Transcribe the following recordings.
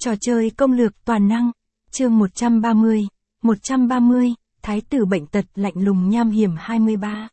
Trò chơi công lược toàn năng. Chương 130. 130, Thái tử bệnh tật lạnh lùng nham hiểm 23.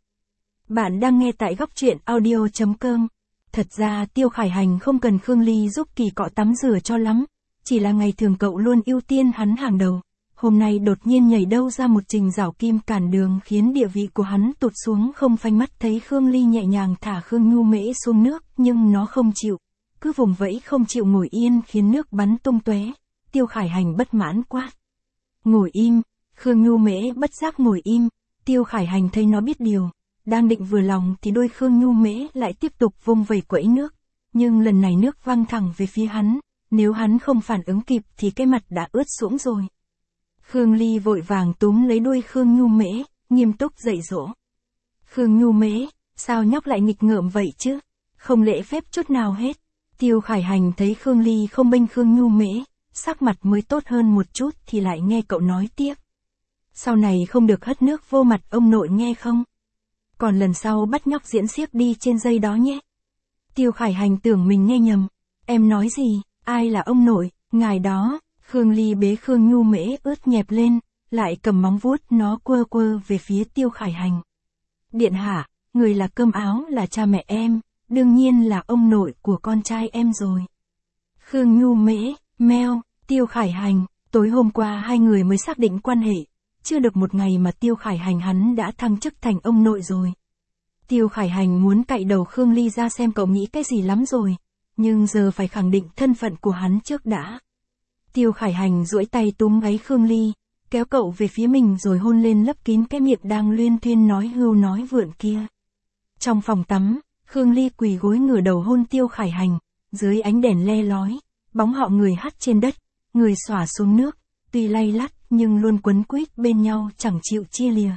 Bạn đang nghe tại góc truyện audio.com. Thật ra Tiêu Khải Hành không cần Khương Ly giúp kỳ cọ tắm rửa cho lắm. Chỉ là ngày thường cậu luôn ưu tiên hắn hàng đầu. Hôm nay đột nhiên nhảy đâu ra một trình rảo kim cản đường khiến địa vị của hắn tụt xuống không phanh mắt. Thấy Khương Ly nhẹ nhàng thả Khương Nhu Mễ xuống nước nhưng nó không chịu. Cứ vùng vẫy không chịu ngồi yên khiến nước bắn tung tóe. Tiêu Khải Hành bất mãn quát. Ngồi im. Khương Nhu Mễ bất giác ngồi im. Tiêu Khải Hành thấy nó biết điều. Đang định vừa lòng thì đôi Khương Nhu Mễ lại tiếp tục vung vẩy quẫy nước. Nhưng lần này nước văng thẳng về phía hắn. Nếu hắn không phản ứng kịp thì cái mặt đã ướt sũng rồi. Khương Ly vội vàng túm lấy đuôi Khương Nhu Mễ, nghiêm túc dạy dỗ. Khương Nhu Mễ, sao nhóc lại nghịch ngợm vậy chứ? Không lễ phép chút nào hết. Tiêu Khải Hành thấy Khương Ly không bênh Khương Nhu Mễ, sắc mặt mới tốt hơn một chút thì lại nghe cậu nói tiếp. Sau này không được hất nước vô mặt ông nội nghe không? Còn lần sau bắt nhóc diễn xiếc đi trên dây đó nhé. Tiêu Khải Hành tưởng mình nghe nhầm. Em nói gì? Ai là ông nội? Ngài đó. Khương Ly bế Khương Nhu Mễ ướt nhẹp lên, lại cầm móng vuốt nó quơ quơ về phía Tiêu Khải Hành. Điện hạ, người là cơm áo là cha mẹ em, đương nhiên là ông nội của con trai em rồi. Khương Nhu Mễ, meo, Tiêu Khải Hành, tối hôm qua hai người mới xác định quan hệ, chưa được một ngày mà Tiêu Khải Hành hắn đã thăng chức thành ông nội rồi. Tiêu Khải Hành muốn cạy đầu Khương Ly ra xem cậu nghĩ cái gì lắm rồi, nhưng giờ phải khẳng định thân phận của hắn trước đã. Tiêu Khải Hành duỗi tay túm gáy Khương Ly, kéo cậu về phía mình rồi hôn lên lấp kín cái miệng đang luyên thuyên nói hưu nói vượn kia. Trong phòng tắm, Khương Ly quỳ gối ngửa đầu hôn Tiêu Khải Hành, dưới ánh đèn le lói, bóng họ người hắt trên đất, người xõa xuống nước, tuy lay lắt nhưng luôn quấn quýt bên nhau chẳng chịu chia lìa.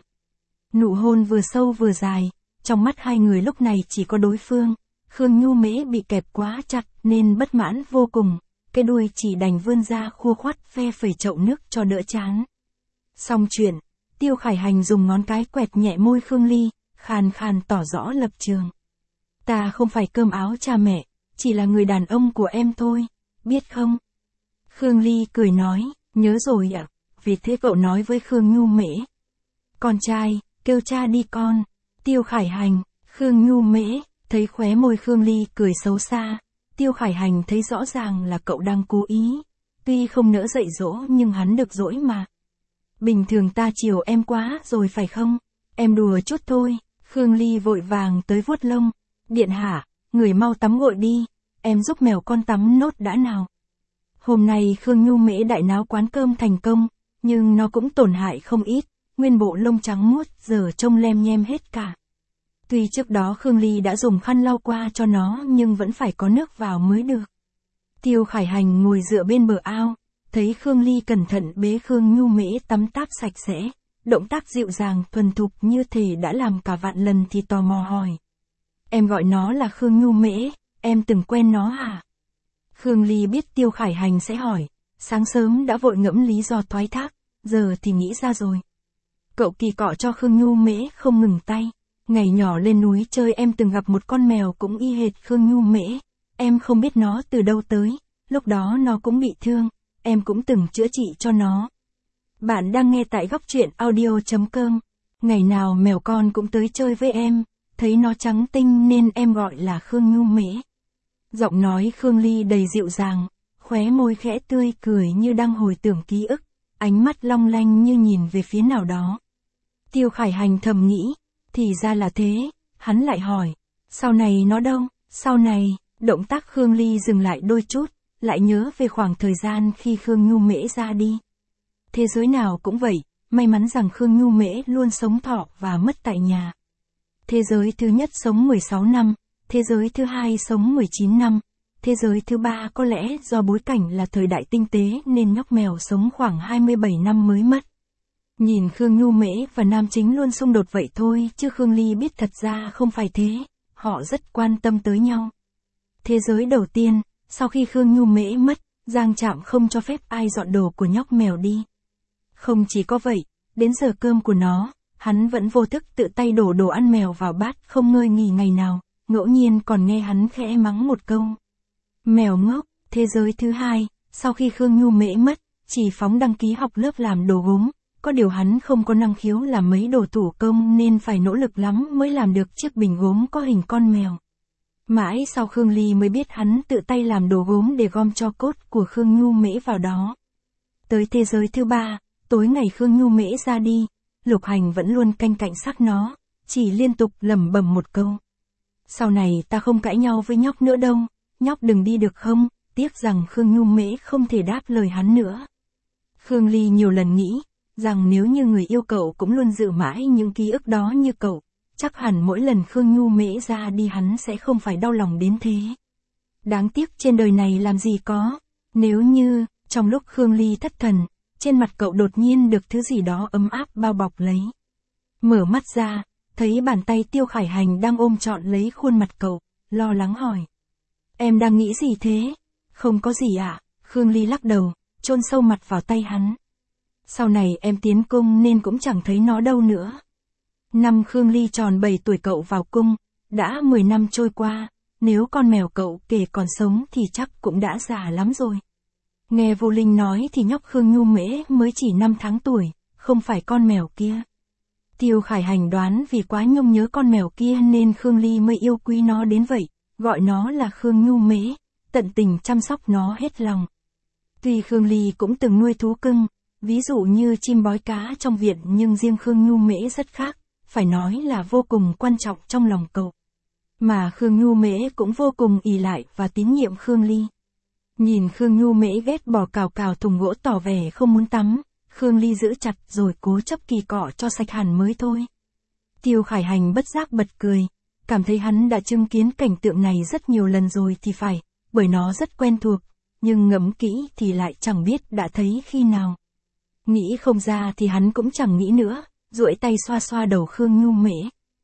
Nụ hôn vừa sâu vừa dài, trong mắt hai người lúc này chỉ có đối phương. Khương Nhu Mễ bị kẹp quá chặt nên bất mãn vô cùng. Cái đuôi chỉ đành vươn ra khua khoắt phe phẩy chậu nước cho đỡ chán. Xong chuyện, Tiêu Khải Hành dùng ngón cái quẹt nhẹ môi Khương Ly, khàn khàn tỏ rõ lập trường. Ta không phải cơm áo cha mẹ, chỉ là người đàn ông của em thôi, biết không? Khương Ly cười nói, nhớ rồi ạ, vì thế cậu nói với Khương Nhu Mễ. Con trai, kêu cha đi con. Tiêu Khải Hành, Khương Nhu Mễ, thấy khóe môi Khương Ly cười xấu xa. Tiêu Khải Hành thấy rõ ràng là cậu đang cố ý. Tuy không nỡ dạy dỗ nhưng hắn được dỗi mà. Bình thường ta chiều em quá rồi phải không? Em đùa chút thôi. Khương Ly vội vàng tới vuốt lông. Điện hạ, người mau tắm gội đi. Em giúp mèo con tắm nốt đã nào. Hôm nay Khương Nhu Mễ đại náo quán cơm thành công, nhưng nó cũng tổn hại không ít. Nguyên bộ lông trắng muốt giờ trông lem nhem hết cả. Tuy trước đó Khương Ly đã dùng khăn lau qua cho nó nhưng vẫn phải có nước vào mới được. Tiêu Khải Hành ngồi dựa bên bờ ao, thấy Khương Ly cẩn thận bế Khương Nhu Mễ tắm táp sạch sẽ, động tác dịu dàng thuần thục như thể đã làm cả vạn lần thì tò mò hỏi. Em gọi nó là Khương Nhu Mễ, em từng quen nó hả? Khương Ly biết Tiêu Khải Hành sẽ hỏi, sáng sớm đã vội ngẫm lý do thoái thác, giờ thì nghĩ ra rồi. Cậu kỳ cọ cho Khương Nhu Mễ không ngừng tay. Ngày nhỏ lên núi chơi em từng gặp một con mèo cũng y hệt Khương Nhu Mễ, em không biết nó từ đâu tới, lúc đó nó cũng bị thương, em cũng từng chữa trị cho nó. Bạn đang nghe tại góc truyện audio.com, ngày nào mèo con cũng tới chơi với em, thấy nó trắng tinh nên em gọi là Khương Nhu Mễ. Giọng nói Khương Ly đầy dịu dàng, khóe môi khẽ tươi cười như đang hồi tưởng ký ức, ánh mắt long lanh như nhìn về phía nào đó. Tiêu Khải Hành thầm nghĩ. Thì ra là thế, hắn lại hỏi, sau này nó đâu? Sau này, động tác Khương Ly dừng lại đôi chút, lại nhớ về khoảng thời gian khi Khương Nhu Mễ ra đi. Thế giới nào cũng vậy, may mắn rằng Khương Nhu Mễ luôn sống thọ và mất tại nhà. Thế giới thứ nhất sống 16 năm, thế giới thứ hai sống 19 năm, thế giới thứ ba có lẽ do bối cảnh là thời đại tinh tế nên nhóc mèo sống khoảng 27 năm mới mất. Nhìn Khương Nhu Mễ và nam chính luôn xung đột vậy thôi chứ Khương Ly biết thật ra không phải thế, họ rất quan tâm tới nhau. Thế giới đầu tiên, sau khi Khương Nhu Mễ mất, Giang Trạm không cho phép ai dọn đồ của nhóc mèo đi. Không chỉ có vậy, đến giờ cơm của nó, hắn vẫn vô thức tự tay đổ đồ ăn mèo vào bát không ngơi nghỉ ngày nào, ngẫu nhiên còn nghe hắn khẽ mắng một câu. Mèo ngốc. Thế giới thứ hai, Sau khi Khương Nhu Mễ mất, Chỉ Phóng đăng ký học lớp làm đồ gốm, có điều hắn không có năng khiếu làm mấy đồ thủ công nên phải nỗ lực lắm mới làm được chiếc bình gốm có hình con mèo. Mãi sau Khương Ly mới biết hắn tự tay làm đồ gốm để gom tro cốt của Khương Nhu Mễ vào đó. Tới thế giới thứ 3, tối ngày Khương Nhu Mễ ra đi, Lục Hành vẫn luôn canh cạnh xác nó, chỉ liên tục lẩm bẩm một câu. Sau này ta không cãi nhau với nhóc nữa đâu, nhóc đừng đi được không, tiếc rằng Khương Nhu Mễ không thể đáp lời hắn nữa. Khương Ly nhiều lần nghĩ, rằng nếu như người yêu cậu cũng luôn giữ mãi những ký ức đó như cậu, chắc hẳn mỗi lần Khương Nhu Mễ ra đi hắn sẽ không phải đau lòng đến thế. Đáng tiếc trên đời này làm gì có, nếu như, trong lúc Khương Ly thất thần, trên mặt cậu đột nhiên được thứ gì đó ấm áp bao bọc lấy. Mở mắt ra, thấy bàn tay Tiêu Khải Hành đang ôm trọn lấy khuôn mặt cậu, lo lắng hỏi. Em đang nghĩ gì thế? Không có gì ạ, Khương Ly lắc đầu, chôn sâu mặt vào tay hắn. Sau này em tiến cung nên cũng chẳng thấy nó đâu nữa. Năm Khương Ly tròn 7 tuổi cậu vào cung, đã 10 năm trôi qua, nếu con mèo cậu kể còn sống thì chắc cũng đã già lắm rồi. Nghe Vô Linh nói thì nhóc Khương Nhu Mễ mới chỉ 5 tháng tuổi, không phải con mèo kia. Tiêu Khải Hành đoán vì quá nhung nhớ con mèo kia nên Khương Ly mới yêu quý nó đến vậy, gọi nó là Khương Nhu Mễ, tận tình chăm sóc nó hết lòng. Tuy Khương Ly cũng từng nuôi thú cưng, ví dụ như chim bói cá trong viện, nhưng riêng Khương Nhu Mễ rất khác, phải nói là vô cùng quan trọng trong lòng cậu. Mà Khương Nhu Mễ cũng vô cùng ỷ lại và tín nhiệm Khương Ly. Nhìn Khương Nhu Mễ ghét bỏ cào thùng gỗ tỏ vẻ không muốn tắm, Khương Ly giữ chặt rồi cố chấp kỳ cọ cho sạch hẳn mới thôi. Tiêu Khải Hành bất giác bật cười, cảm thấy hắn đã chứng kiến cảnh tượng này rất nhiều lần rồi thì phải, bởi nó rất quen thuộc, nhưng ngẫm kỹ thì lại chẳng biết đã thấy khi nào. Nghĩ không ra thì hắn cũng chẳng nghĩ nữa, duỗi tay xoa xoa đầu Khương Nhu Mễ.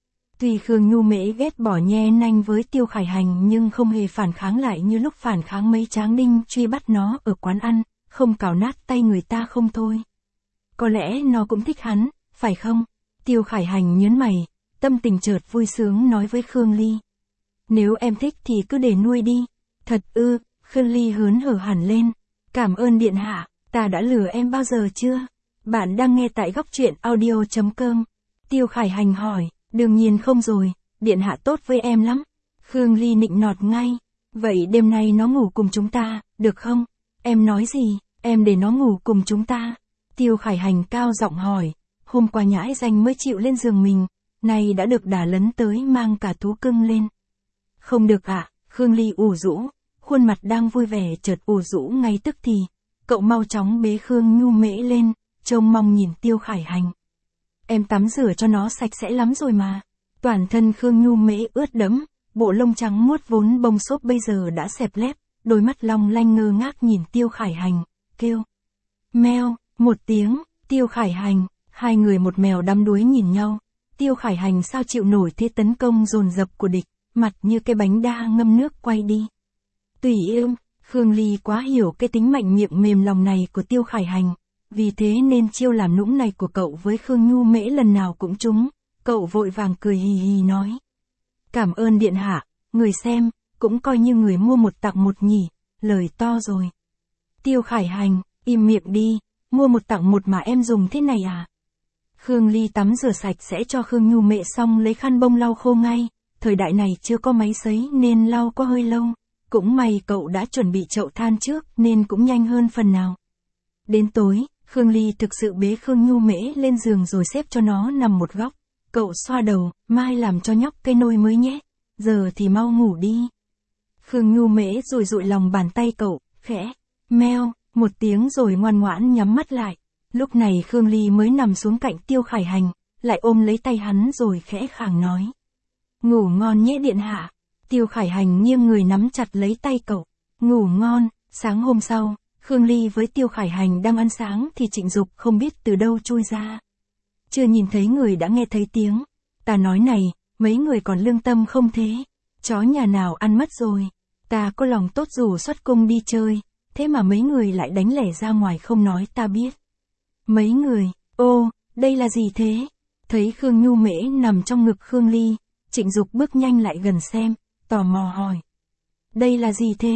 Tuy Khương Nhu Mễ ghét bỏ nhe nanh với Tiêu Khải Hành nhưng không hề phản kháng lại như lúc phản kháng mấy tráng đinh truy bắt nó ở quán ăn, không cào nát tay người ta không thôi. Có lẽ nó cũng thích hắn, phải không? Tiêu Khải Hành nhớn mày, tâm tình chợt vui sướng nói với Khương Ly. Nếu em thích thì cứ để nuôi đi. Thật ư? Khương Ly hớn hở hẳn lên. Cảm ơn điện hạ, ta đã lừa em bao giờ chưa? Bạn đang nghe tại Góc Truyện Audio.com. Tiêu Khải Hành hỏi, đương nhiên không rồi, điện hạ tốt với em lắm. Khương Ly nịnh nọt ngay. Vậy đêm nay nó ngủ cùng chúng ta, được không? Em nói gì, em để nó ngủ cùng chúng ta. Tiêu Khải Hành cao giọng hỏi, hôm qua nhãi danh mới chịu lên giường mình, nay đã được đả lấn tới mang cả thú cưng lên. Không được ạ, Khương Ly ủ rũ, khuôn mặt đang vui vẻ chợt ủ rũ ngay tức thì. Cậu mau chóng bế Khương Nhu Mễ lên, trông mong nhìn Tiêu Khải Hành. Em tắm rửa cho nó sạch sẽ lắm rồi mà. Toàn thân Khương Nhu Mễ ướt đẫm, bộ lông trắng muốt vốn bông xốp bây giờ đã xẹp lép, đôi mắt long lanh ngơ ngác nhìn Tiêu Khải Hành, kêu. Meo, một tiếng, Tiêu Khải Hành, hai người một mèo đắm đuối nhìn nhau. Tiêu Khải Hành sao chịu nổi thế tấn công dồn dập của địch, mặt như cái bánh đa ngâm nước quay đi. Tùy êm, Khương Ly quá hiểu cái tính mạnh miệng mềm lòng này của Tiêu Khải Hành, vì thế nên chiêu làm nũng này của cậu với Khương Nhu Mễ lần nào cũng trúng, cậu vội vàng cười hì hì nói. Cảm ơn điện hạ, người xem, cũng coi như người mua một tặng một nhỉ, lời to rồi. Tiêu Khải Hành, im miệng đi, mua một tặng một mà em dùng thế này à? Khương Ly tắm rửa sạch sẽ cho Khương Nhu Mễ xong lấy khăn bông lau khô ngay, thời đại này chưa có máy sấy nên lau có hơi lâu. Cũng may cậu đã chuẩn bị chậu than trước nên cũng nhanh hơn phần nào. Đến tối, Khương Ly thực sự bế Khương Nhu Mễ lên giường rồi xếp cho nó nằm một góc. Cậu xoa đầu, mai làm cho nhóc cây nôi mới nhé, giờ thì mau ngủ đi. Khương Nhu Mễ rủi rụi lòng bàn tay cậu, khẽ, meo, một tiếng rồi ngoan ngoãn nhắm mắt lại. Lúc này Khương Ly mới nằm xuống cạnh Tiêu Khải Hành, lại ôm lấy tay hắn rồi khẽ khàng nói. Ngủ ngon nhé điện hạ. Tiêu Khải Hành nghiêng người nắm chặt lấy tay cậu. Ngủ ngon. Sáng hôm sau, Khương Ly với Tiêu Khải Hành đang ăn sáng thì Trịnh Dục không biết từ đâu chui ra. Chưa nhìn thấy người đã nghe thấy tiếng. Ta nói này, mấy người còn lương tâm không thế? Chó nhà nào ăn mất rồi. Ta có lòng tốt dù xuất cung đi chơi, thế mà mấy người lại đánh lẻ ra ngoài không nói ta biết. Mấy người, ô, đây là gì thế? Thấy Khương Nhu Mễ nằm trong ngực Khương Ly, Trịnh Dục bước nhanh lại gần xem, tò mò hỏi. Đây là gì thế?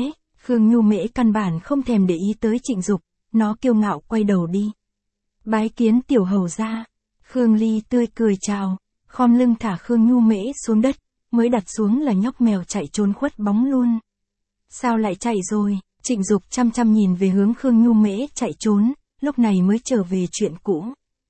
Khương Nhu Mễ căn bản không thèm để ý tới Trịnh Dục, nó kiêu ngạo quay đầu đi. Bái kiến tiểu hầu gia. Khương Ly tươi cười chào, khom lưng thả Khương Nhu Mễ xuống đất, mới đặt xuống là nhóc mèo chạy trốn khuất bóng luôn. Sao lại chạy rồi? Trịnh Dục chăm chăm nhìn về hướng Khương Nhu Mễ chạy trốn, lúc này mới trở về chuyện cũ.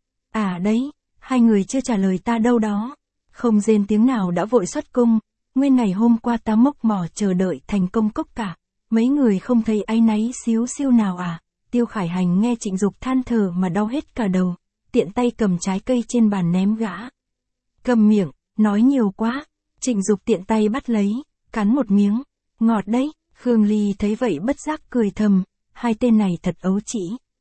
À đấy, hai người chưa trả lời ta đâu đó. Không rên tiếng nào đã vội xuất cung, nguyên ngày hôm qua ta mốc mỏ chờ đợi thành công cốc cả. Mấy người không thấy áy náy xíu xiu nào à? Tiêu Khải Hành nghe Trịnh Dục than thở mà đau hết cả đầu, tiện tay cầm trái cây trên bàn ném gã. Cầm miệng, nói nhiều quá. Trịnh Dục tiện tay bắt lấy, cắn một miếng, ngọt đấy. Khương Ly thấy vậy bất giác cười thầm, hai tên này thật ấu trĩ.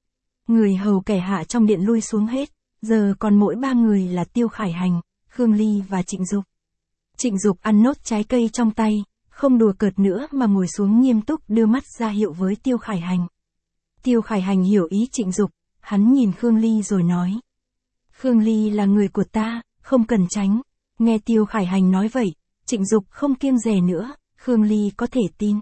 Người hầu kẻ hạ trong điện lui xuống hết, giờ còn mỗi ba người là Tiêu Khải Hành, Khương Ly và Trịnh Dục. Trịnh Dục ăn nốt trái cây trong tay, không đùa cợt nữa mà ngồi xuống nghiêm túc đưa mắt ra hiệu với Tiêu Khải Hành. Tiêu Khải Hành hiểu ý Trịnh Dục, hắn nhìn Khương Ly rồi nói. Khương Ly là người của ta, không cần tránh. Nghe Tiêu Khải Hành nói vậy, Trịnh Dục không kiêng dè nữa, Khương Ly có thể tin.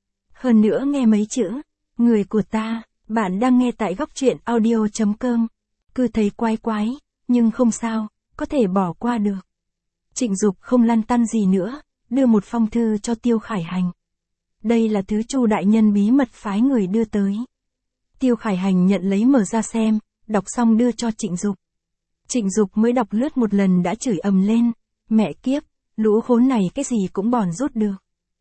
Hơn nữa nghe mấy chữ, người của ta, bạn đang nghe tại góc truyện audio.com. Cứ thấy quái quái, nhưng không sao, có thể bỏ qua được. Trịnh Dục không lăn tăn gì nữa, đưa một phong thư cho Tiêu Khải Hành. Đây là thứ Chu đại nhân bí mật phái người đưa tới. Tiêu Khải Hành nhận lấy mở ra xem, đọc xong đưa cho Trịnh Dục. Trịnh Dục mới đọc lướt một lần đã chửi ầm lên, mẹ kiếp, lũ khốn này cái gì cũng bòn rút được.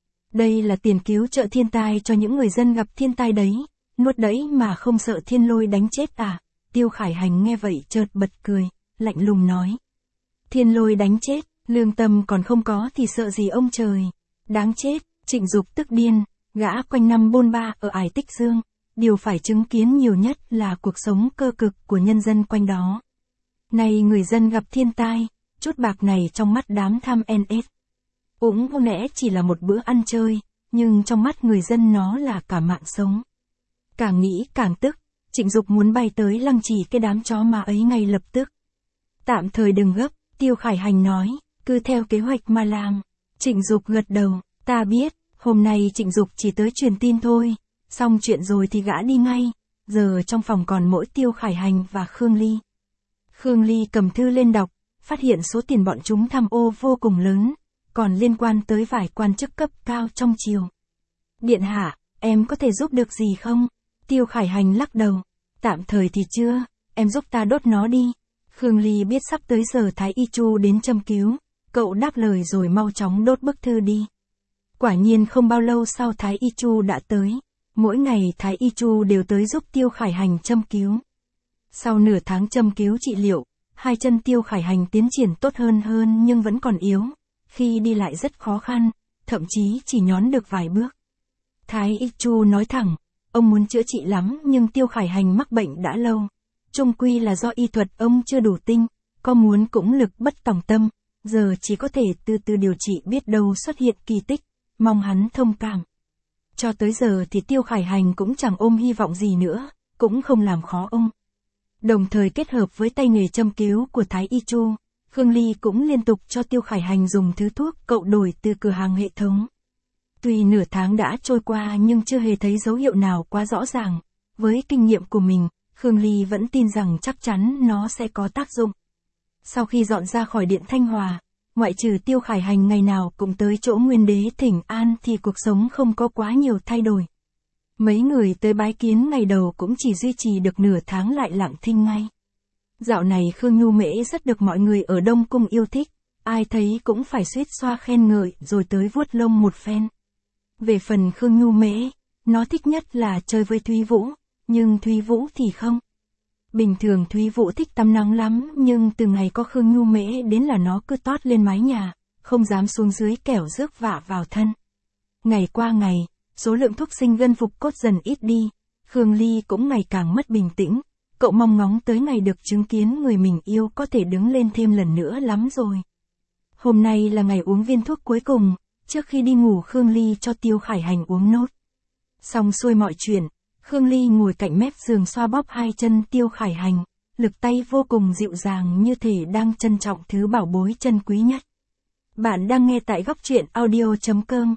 Đây là tiền cứu trợ thiên tai cho những người dân gặp thiên tai đấy, nuốt đấy mà không sợ thiên lôi đánh chết à? Tiêu Khải Hành nghe vậy chợt bật cười, lạnh lùng nói. Thiên lôi đánh chết, lương tâm còn không có thì sợ gì ông trời. Đáng chết. Trịnh Dục tức điên, gã quanh năm bôn ba ở Ải Tích Dương, điều phải chứng kiến nhiều nhất là cuộc sống cơ cực của nhân dân quanh đó. Này người dân gặp thiên tai, chút bạc này trong mắt đám tham NS. Cũng có lẽ chỉ là một bữa ăn chơi, nhưng trong mắt người dân nó là cả mạng sống. Càng nghĩ càng tức, Trịnh Dục muốn bay tới lăng trì cái đám chó má ấy ngay lập tức. Tạm thời đừng gấp, Tiêu Khải Hành nói, cứ theo kế hoạch mà làm. Trịnh Dục gật đầu, ta biết, hôm nay Trịnh Dục chỉ tới truyền tin thôi, xong chuyện rồi thì gã đi ngay, giờ trong phòng còn mỗi Tiêu Khải Hành và Khương Ly. Khương Ly cầm thư lên đọc, phát hiện số tiền bọn chúng tham ô vô cùng lớn, còn liên quan tới vài quan chức cấp cao trong triều. Điện hạ, em có thể giúp được gì không? Tiêu Khải Hành lắc đầu, tạm thời thì chưa, em giúp ta đốt nó đi. Khương Ly biết sắp tới giờ Thái Y Chu đến châm cứu, cậu đáp lời rồi mau chóng đốt bức thư đi. Quả nhiên không bao lâu sau Thái Y Chu đã tới, mỗi ngày Thái Y Chu đều tới giúp Tiêu Khải Hành châm cứu. Sau nửa tháng châm cứu trị liệu, hai chân Tiêu Khải Hành tiến triển tốt hơn nhưng vẫn còn yếu, khi đi lại rất khó khăn, thậm chí chỉ nhón được vài bước. Thái Y Chu nói thẳng, ông muốn chữa trị lắm nhưng Tiêu Khải Hành mắc bệnh đã lâu. Chung quy là do y thuật ông chưa đủ tinh, có muốn cũng lực bất tòng tâm, giờ chỉ có thể từ từ điều trị biết đâu xuất hiện kỳ tích, mong hắn thông cảm. Cho tới giờ thì Tiêu Khải Hành cũng chẳng ôm hy vọng gì nữa, cũng không làm khó ông. Đồng thời kết hợp với tay nghề châm cứu của Thái Y Chu, Khương Ly cũng liên tục cho Tiêu Khải Hành dùng thứ thuốc cậu đổi từ cửa hàng hệ thống. Tuy nửa tháng đã trôi qua nhưng chưa hề thấy dấu hiệu nào quá rõ ràng, với kinh nghiệm của mình, Khương Ly vẫn tin rằng chắc chắn nó sẽ có tác dụng. Sau khi dọn ra khỏi điện Thanh Hòa, ngoại trừ Tiêu Khải Hành ngày nào cũng tới chỗ Nguyên Đế thỉnh an thì cuộc sống không có quá nhiều thay đổi. Mấy người tới bái kiến ngày đầu cũng chỉ duy trì được nửa tháng lại lặng thinh ngay. Dạo này Khương Nhu Mễ rất được mọi người ở Đông Cung yêu thích, ai thấy cũng phải suýt xoa khen ngợi rồi tới vuốt lông một phen. Về phần Khương Nhu Mễ, nó thích nhất là chơi với Thúy Vũ, nhưng Thúy Vũ thì không. Bình thường Thúy Vũ thích tắm nắng lắm nhưng từ ngày có Khương Nhu Mễ đến là nó cứ tót lên mái nhà, không dám xuống dưới kẻo rước vạ vào thân. Ngày qua ngày, số lượng thuốc sinh gân phục cốt dần ít đi, Khương Ly cũng ngày càng mất bình tĩnh, cậu mong ngóng tới ngày được chứng kiến người mình yêu có thể đứng lên thêm lần nữa lắm rồi. Hôm nay là ngày uống viên thuốc cuối cùng, trước khi đi ngủ Khương Ly cho Tiêu Khải Hành uống nốt. Xong xuôi mọi chuyện, Khương Ly ngồi cạnh mép giường xoa bóp hai chân Tiêu Khải Hành, lực tay vô cùng dịu dàng như thể đang trân trọng thứ bảo bối chân quý nhất. Bạn đang nghe tại góc truyện audio.com.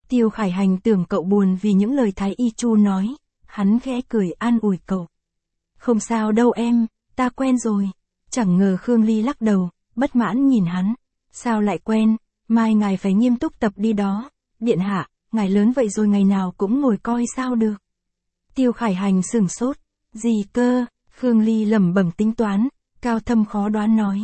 Tiêu Khải Hành tưởng cậu buồn vì những lời Thái Y Chu nói, hắn khẽ cười an ủi cậu. Không sao đâu em, ta quen rồi. Chẳng ngờ Khương Ly lắc đầu, bất mãn nhìn hắn. Sao lại quen, mai ngài phải nghiêm túc tập đi đó. Điện hạ, ngài lớn vậy rồi ngày nào cũng ngồi coi sao được. Tiêu Khải Hành sửng sốt. Gì cơ, Khương Ly lẩm bẩm tính toán, cao thâm khó đoán nói.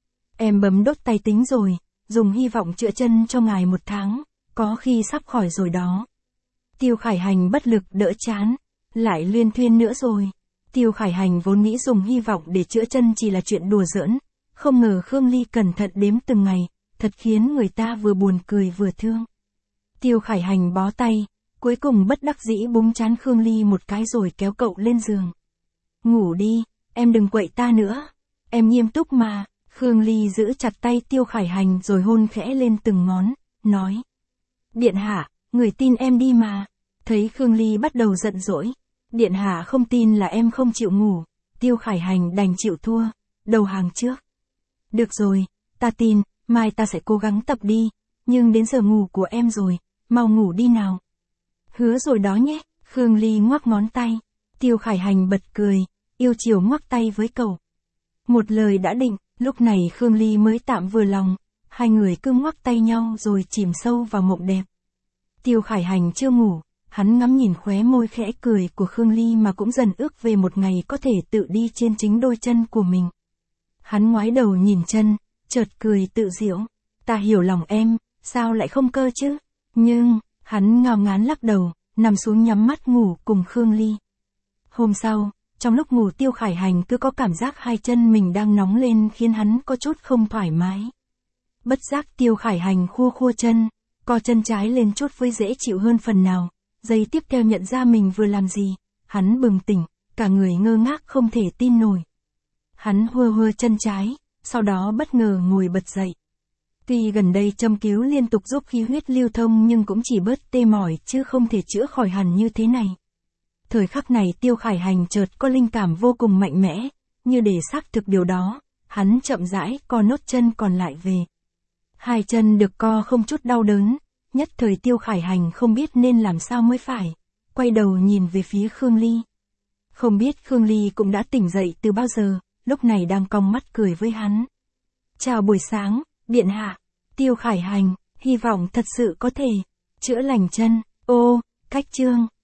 Em bấm đốt tay tính rồi, dùng hy vọng chữa chân cho ngài 1 tháng, có khi sắp khỏi rồi đó. Tiêu Khải Hành bất lực đỡ chán, lại luyên thuyên nữa rồi. Tiêu Khải Hành vốn nghĩ dùng hy vọng để chữa chân chỉ là chuyện đùa giỡn, không ngờ Khương Ly cẩn thận đếm từng ngày, thật khiến người ta vừa buồn cười vừa thương. Tiêu Khải Hành bó tay, cuối cùng bất đắc dĩ búng trán Khương Ly một cái rồi kéo cậu lên giường. Ngủ đi, em đừng quậy ta nữa. Em nghiêm túc mà. Khương Ly giữ chặt tay Tiêu Khải Hành rồi hôn khẽ lên từng ngón, nói. Điện hạ, người tin em đi mà. Thấy Khương Ly bắt đầu giận dỗi. Điện hạ không tin là em không chịu ngủ. Tiêu Khải Hành đành chịu thua, đầu hàng trước. Được rồi, ta tin, mai ta sẽ cố gắng tập đi. Nhưng đến giờ ngủ của em rồi, mau ngủ đi nào. Hứa rồi đó nhé. Khương Ly ngoắc ngón tay. Tiêu Khải Hành bật cười, yêu chiều ngoắc tay với cậu. Một lời đã định, lúc này Khương Ly mới tạm vừa lòng. Hai người cứ ngoắc tay nhau rồi chìm sâu vào mộng đẹp. Tiêu Khải Hành chưa ngủ, hắn ngắm nhìn khóe môi khẽ cười của Khương Ly mà cũng dần ước về một ngày có thể tự đi trên chính đôi chân của mình. Hắn ngoái đầu nhìn chân, chợt cười tự giễu. Ta hiểu lòng em, sao lại không cơ chứ? Nhưng, hắn ngao ngán lắc đầu, nằm xuống nhắm mắt ngủ cùng Khương Ly. Hôm sau, trong lúc ngủ Tiêu Khải Hành cứ có cảm giác hai chân mình đang nóng lên khiến hắn có chút không thoải mái. Bất giác Tiêu Khải Hành khua khua chân, co chân trái lên chút với dễ chịu hơn phần nào. Giây tiếp theo nhận ra mình vừa làm gì, hắn bừng tỉnh, cả người ngơ ngác không thể tin nổi. Hắn hua hua chân trái, sau đó bất ngờ ngồi bật dậy. Tuy gần đây châm cứu liên tục giúp khí huyết lưu thông nhưng cũng chỉ bớt tê mỏi chứ không thể chữa khỏi hẳn như thế này. Thời khắc này Tiêu Khải Hành chợt có linh cảm vô cùng mạnh mẽ, như để xác thực điều đó, hắn chậm rãi co nốt chân còn lại về. Hai chân được co không chút đau đớn, nhất thời Tiêu Khải Hành không biết nên làm sao mới phải, quay đầu nhìn về phía Khương Ly. Không biết Khương Ly cũng đã tỉnh dậy từ bao giờ, lúc này đang cong mắt cười với hắn. Chào buổi sáng, điện hạ. Tiêu Khải Hành, hy vọng thật sự có thể chữa lành chân. Ô, cách chương.